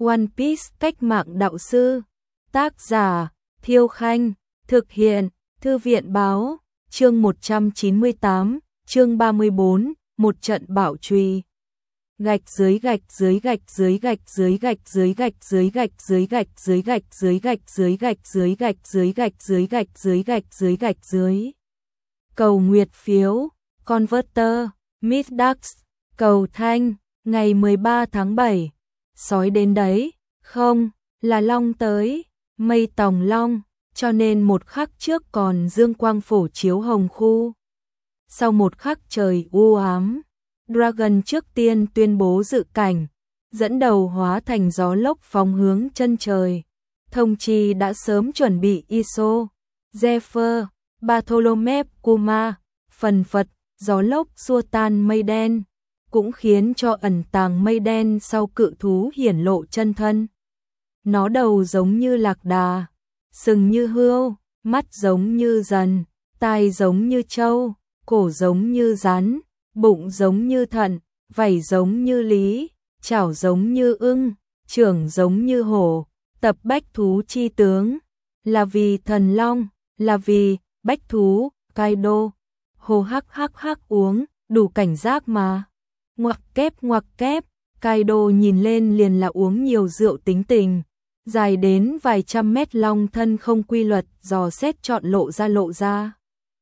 One Piece cách mạng đạo sư. Tác giả Thiêu Khanh. Thực hiện Thư viện Báo. Chương 198, chương 34, một trận bảo trùy. Gạch dưới gạch dưới gạch dưới gạch dưới gạch dưới gạch dưới gạch dưới gạch dưới gạch dưới gạch dưới gạch dưới gạch dưới gạch dưới gạch dưới gạch dưới gạch dưới. Cầu nguyệt phiếu, Converter, Middax, cầu thanh, ngày 13 tháng 7. Sói đến đấy, không, là long tới, mây tòng long, cho nên một khắc trước còn dương quang phổ chiếu hồng khu. Sau một khắc trời u ám, Dragon trước tiên tuyên bố dự cảnh, dẫn đầu hóa thành gió lốc phóng hướng chân trời. Thông chi đã sớm chuẩn bị Iso, Zephyr, Bartholomew Kuma, phần phật, gió lốc xua tan mây đen, cũng khiến cho ẩn tàng mây đen sau cự thú hiển lộ chân thân. Nó đầu giống như lạc đà, sừng như hươu, mắt giống như dần, tai giống như trâu, cổ giống như rắn, bụng giống như thận, vảy giống như lý, chảo giống như ưng, trưởng giống như hổ, tập bách thú chi tướng, là vì thần long, là vì bách thú, Kaido. Hồ hắc hắc hắc uống, đủ cảnh giác mà. Ngoặc kép, Kaido nhìn lên liền là uống nhiều rượu tính tình. Dài đến vài trăm mét long thân không quy luật, dò xét chọn lộ ra.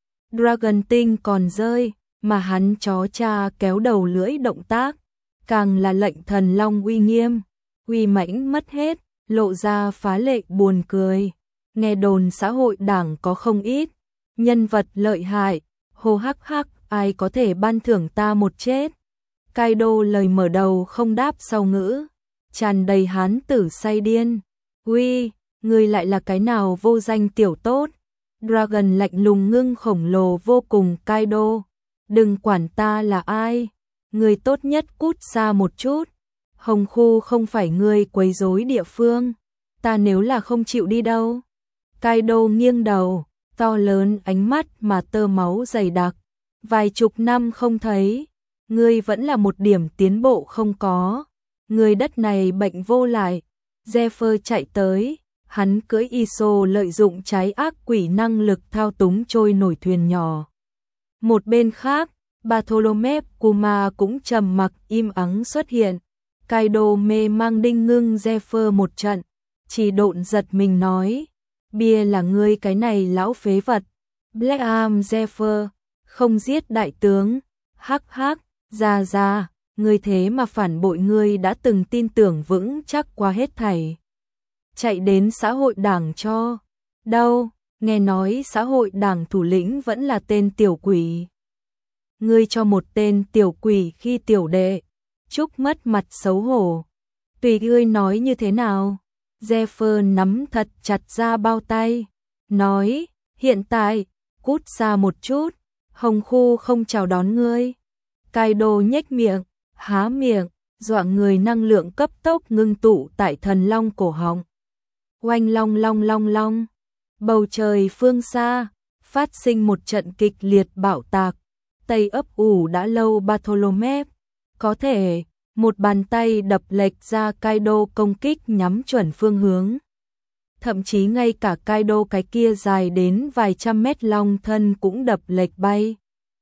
Dragon tinh còn rơi, mà hắn chó cha kéo đầu lưỡi động tác, càng là lệnh thần long uy nghiêm, uy mãnh mất hết, lộ ra phá lệ buồn cười. Nghe đồn xã hội đảng có không ít nhân vật lợi hại, hồ hắc hắc, ai có thể ban thưởng ta một chết. Kaido lời mở đầu không đáp sau ngữ, tràn đầy hán tử say điên. Uy, người lại là cái nào vô danh tiểu tốt? Dragon lạnh lùng ngưng khổng lồ vô cùng. Kaido, đừng quản ta là ai, người tốt nhất cút xa một chút. Hồng khu không phải người quấy rối địa phương, ta nếu là không chịu đi đâu. Kaido nghiêng đầu, to lớn ánh mắt mà tơ máu dày đặc. Vài chục năm không thấy, ngươi vẫn là một điểm tiến bộ không có. Người đất này bệnh vô lại. Zephyr chạy tới, hắn cưỡi Iso lợi dụng trái ác quỷ năng lực thao túng trôi nổi thuyền nhỏ. Một bên khác, Bartholomew Kuma cũng trầm mặc im ắng xuất hiện. Kaido mê mang đinh ngưng Zephyr một trận, chỉ độn giật mình nói, bia là ngươi cái này lão phế vật. Black Arm Zephyr, không giết đại tướng, hắc hắc, ra, ngươi thế mà phản bội ngươi đã từng tin tưởng vững chắc qua hết thảy. Chạy đến xã hội đảng cho, đâu, nghe nói xã hội đảng thủ lĩnh vẫn là tên tiểu quỷ. Ngươi cho một tên tiểu quỷ khi tiểu đệ, chúc mất mặt xấu hổ. Tùy ngươi nói như thế nào. Zephyr nắm thật chặt ra bao tay, nói, hiện tại, cút xa một chút, hồng khu không chào đón ngươi. Kaido nhếch miệng, há miệng, dọa người năng lượng cấp tốc ngưng tụ tại thần long cổ họng. Oanh long, bầu trời phương xa, phát sinh một trận kịch liệt bạo tạc. Tây ấp ủ đã lâu Bartholomew, có thể, một bàn tay đập lệch ra Kaido công kích nhắm chuẩn phương hướng. Thậm chí ngay cả Kaido cái kia dài đến vài trăm mét long thân cũng đập lệch bay.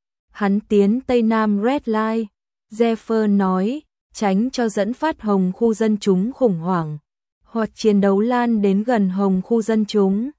Hắn tiến Tây Nam Red Line, Zephyr nói, tránh cho dẫn phát hồng khu dân chúng khủng hoảng, hoặc chiến đấu lan đến gần hồng khu dân chúng.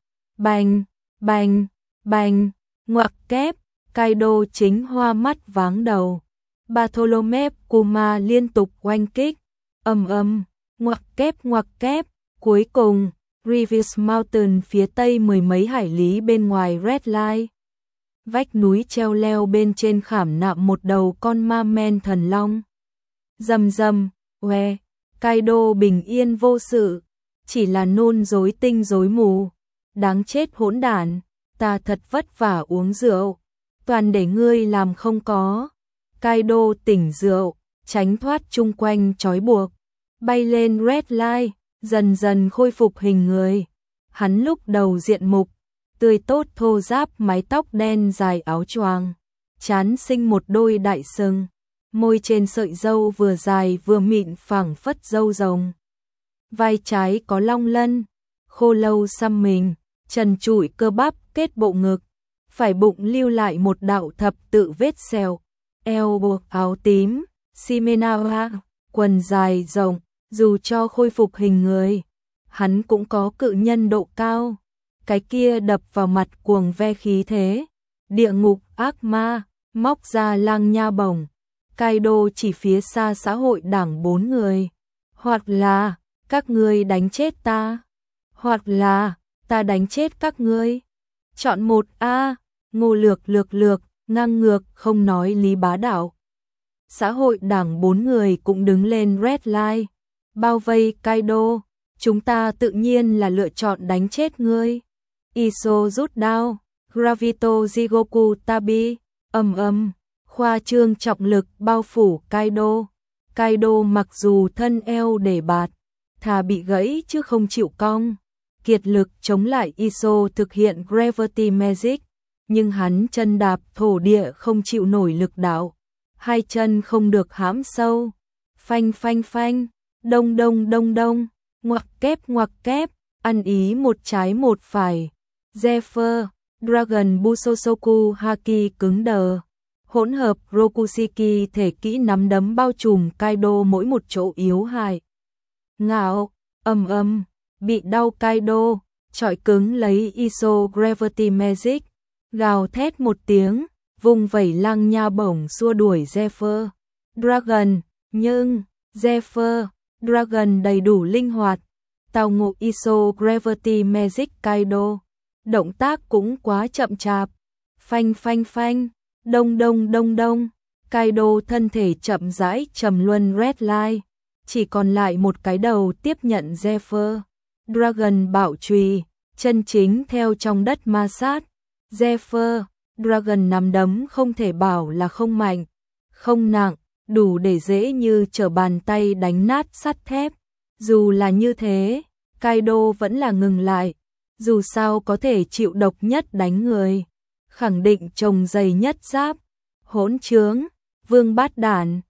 Bành, ngoặc kép, Kaido chính hoa mắt váng đầu. Bartholomew Kuma liên tục oanh kích, ngoặc kép, cuối cùng, Revis Mountain phía tây mười mấy hải lý bên ngoài Red Line. Vách núi treo leo bên trên khảm nạm một đầu con ma men thần long. Rầm, Kaido bình yên vô sự, chỉ là nôn rối tinh rối mù. Đáng chết hỗn đản, ta thật vất vả uống rượu, toàn để ngươi làm không có. Kaido tỉnh rượu, tránh thoát chung quanh trói buộc, bay lên Red Line, dần dần khôi phục hình người. Hắn lúc đầu diện mục tươi tốt thô ráp, mái tóc đen dài áo choàng, trán sinh một đôi đại sừng, môi trên sợi râu vừa dài vừa mịn phẳng phất râu rồng. vai trái có long lân, khô lâu xăm mình, trần trụi cơ bắp kết bộ ngực, phải bụng lưu lại một đạo thập tự vết sẹo, eo buộc áo tím, Shimenawa, quần dài rộng, dù cho khôi phục hình người, hắn cũng có cự nhân độ cao, cái kia đập vào mặt cuồng ve khí thế, địa ngục ác ma, móc ra lang nha bổng, Kaido chỉ phía xa xã hội đảng 4 người, hoặc là các ngươi đánh chết ta, hoặc là ta đánh chết các ngươi. Chọn một a. Ngô Lược, ngang ngược không nói lý bá đạo. Xã hội đảng 4 người cũng đứng lên red line, bao vây Kaido, chúng ta tự nhiên là lựa chọn đánh chết ngươi. Iso rút đao, Gravito Jigoku Tabi, khoa trương trọng lực bao phủ Kaido. Kaido mặc dù thân eo để bạt, thà bị gãy chứ không chịu cong, kiệt lực chống lại Iso thực hiện Gravity Magic, nhưng hắn chân đạp thổ địa không chịu nổi lực đạo, hai chân không được hãm sâu, phanh phanh phanh, đông đông đông đông, ngoặc kép, ăn ý một trái một phải. Zephyr, Dragon Busosoku Haki cứng đờ, hỗn hợp Rokushiki thể kỹ nắm đấm bao trùm Kaido mỗi một chỗ yếu hại. Ngạo, bị đau Kaido, chọi cứng lấy Iso Gravity Magic, gào thét một tiếng, vùng vẩy lang nha bổng xua đuổi Zephyr. Dragon, nhưng Zephyr, Dragon đầy đủ linh hoạt, tao ngộ Iso Gravity Magic Kaido. Động tác cũng quá chậm chạp, phanh phanh phanh, đông đông đông đông, Kaido thân thể chậm rãi trầm luân red line, chỉ còn lại một cái đầu tiếp nhận Zephyr. Dragon bạo chùy, chân chính theo trong đất ma sát. Zephyr, Dragon nắm đấm không thể bảo là không mạnh, không nặng, đủ để dễ như trở bàn tay đánh nát sắt thép. Dù là như thế, Kaido vẫn là ngừng lại, dù sao có thể chịu độc nhất đánh người, khẳng định chồng dày nhất giáp. Hỗn trướng, vương bát đản,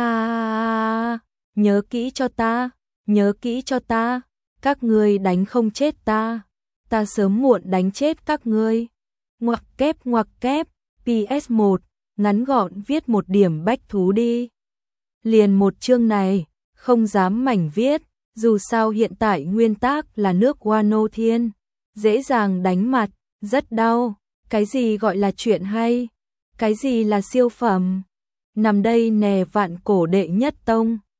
nhớ kỹ cho ta, các ngươi đánh không chết ta sớm muộn đánh chết các ngươi. Ngoặc kép, PS1, ngắn gọn viết một điểm bách thú đi. Liền một chương này, không dám mảnh viết, dù sao hiện tại nguyên tác là nước Wano Thiên, dễ dàng đánh mặt, rất đau. Cái gì gọi là chuyện hay? Cái gì là siêu phẩm? Nằm đây nè vạn cổ đệ nhất tông.